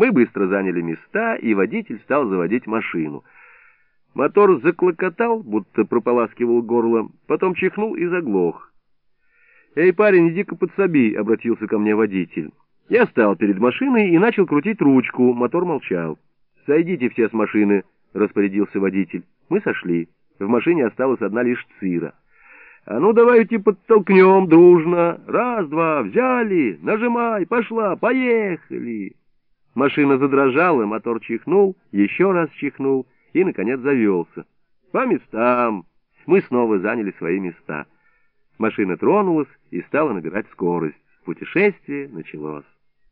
Мы быстро заняли места, и водитель стал заводить машину. Мотор заклокотал, будто прополаскивал горло, потом чихнул и заглох. «Эй, парень, иди-ка подсоби», — обратился ко мне водитель. Я стал перед машиной и начал крутить ручку, мотор молчал. «Сойдите все с машины», — распорядился водитель. Мы сошли. В машине осталась одна лишь Цира. «А ну давайте подтолкнем дружно. Раз, два, взяли, нажимай, пошла, поехали!» Машина задрожала, мотор чихнул, еще раз чихнул и, наконец, завелся. «По местам!» Мы снова заняли свои места. Машина тронулась и стала набирать скорость. Путешествие началось.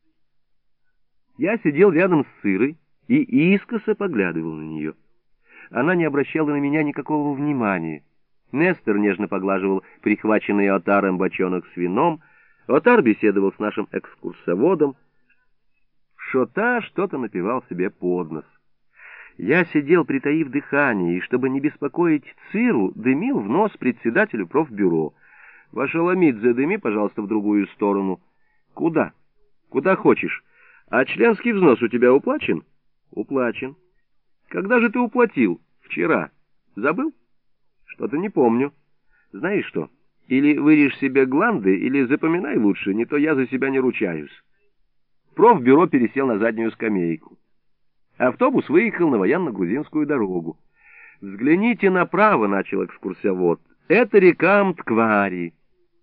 Я сидел рядом с Цирой и искоса поглядывал на нее. Она не обращала на меня никакого внимания. Нестор нежно поглаживал прихваченный Отаром бочонок с вином. Отар беседовал с нашим экскурсоводом. Шота что-то напевал себе под нос. Я сидел, притаив дыхание, и, чтобы не беспокоить Циру, дымил в нос председателю профбюро. «Ваша Ламидзе, дыми, пожалуйста, в другую сторону». «Куда?» «Куда хочешь. А членский взнос у тебя уплачен?» «Уплачен». «Когда же ты уплатил?» «Вчера». «Забыл?» «Что-то не помню». «Знаешь что, или вырежь себе гланды, или запоминай лучше, не то я за себя не ручаюсь». Профбюро пересел на заднюю скамейку. Автобус выехал на военно-грузинскую дорогу. «Взгляните направо», — начал экскурсовод. «Это река Мтквари».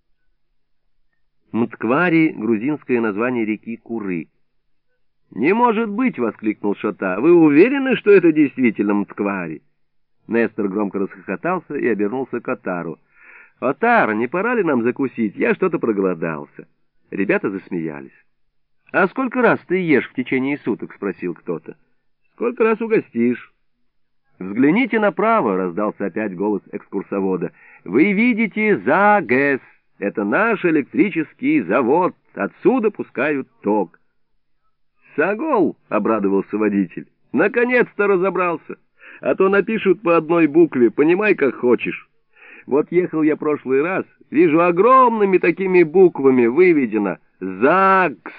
Мтквари — грузинское название реки Куры. «Не может быть!» — воскликнул Шота. «Вы уверены, что это действительно Мтквари?» Нестор громко расхохотался и обернулся к Отару. «Отар, не пора ли нам закусить? Я что-то проголодался». Ребята засмеялись. «А сколько раз ты ешь в течение суток?» — спросил кто-то. «Сколько раз угостишь?» «Взгляните направо!» — раздался опять голос экскурсовода. «Вы видите ЗАГЭС. Это наш электрический завод. Отсюда пускают ток». «Сагол!» — обрадовался водитель. «Наконец-то разобрался. А то напишут по одной букве, понимай, как хочешь. Вот ехал я прошлый раз, вижу, огромными такими буквами выведено ЗАГС».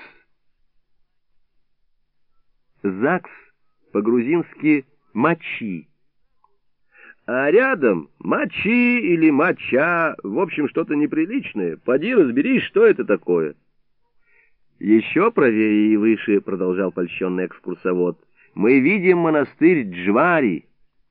ЗАГС по-грузински «мочи». А рядом «мочи» или «моча», в общем, что-то неприличное. Поди разберись, что это такое. «Еще правее и выше», — продолжал польщенный экскурсовод, — «мы видим монастырь Джвари».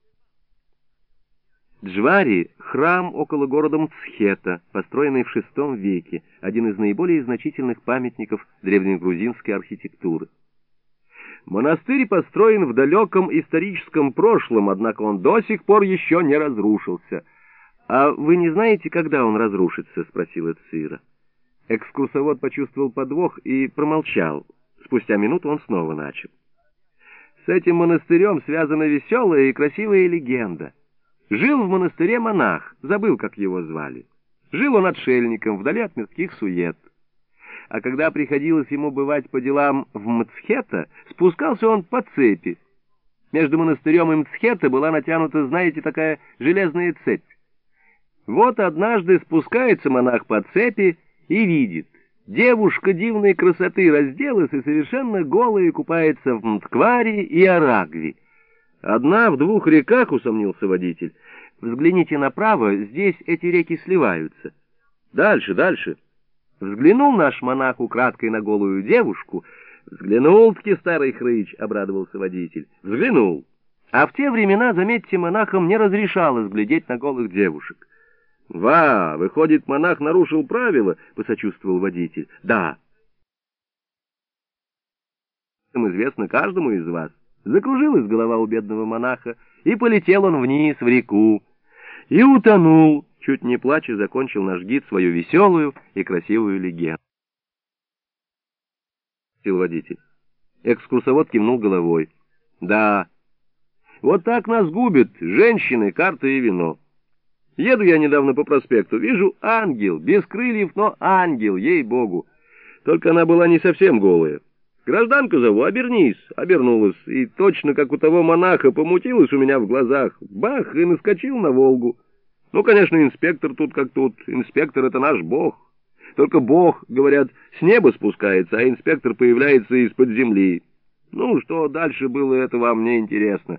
Джвари — храм около города Мцхета, построенный в VI веке, один из наиболее значительных памятников древнегрузинской архитектуры. Монастырь построен в далеком историческом прошлом, однако он до сих пор еще не разрушился. «А вы не знаете, когда он разрушится?» — спросила Цира. Экскурсовод почувствовал подвох и промолчал. Спустя минуту он снова начал. «С этим монастырем связана веселая и красивая легенда. Жил в монастыре монах, забыл, как его звали. Жил он отшельником, вдали от мирских сует. А когда приходилось ему бывать по делам в Мцхета, спускался он по цепи. Между монастырем и Мцхета была натянута, знаете, такая железная цепь. Вот однажды спускается монах по цепи и видит, девушка дивной красоты разделась и совершенно голая купается в Мтквари и Арагви. «Одна в двух реках», — усомнился водитель. «Взгляните направо, здесь эти реки сливаются». «Дальше, дальше». Взглянул наш монах украдкой на голую девушку. «Взглянул-таки, старый хрыч», — обрадовался водитель. «Взглянул. А в те времена, заметьте, монахам не разрешалось глядеть на голых девушек». «Ва, выходит, монах нарушил правила», — посочувствовал водитель. «Да». «Известно каждому из вас». Закружилась голова у бедного монаха, и полетел он вниз в реку. И утонул. Чуть не плача закончил наш гид свою веселую и красивую легенду. Водитель. Экскурсовод кивнул головой. «Да, вот так нас губят женщины, карты и вино. Еду я недавно по проспекту, вижу ангел, без крыльев, но ангел, ей-богу. Только она была не совсем голая. Гражданку зову, обернись». Обернулась, и точно как у того монаха помутилась у меня в глазах. Бах, и наскочил на Волгу. Ну, конечно, инспектор тут как тут. Инспектор — это наш бог. Только бог, говорят, с неба спускается, а инспектор появляется из-под земли. Ну, что дальше было, это вам не интересно.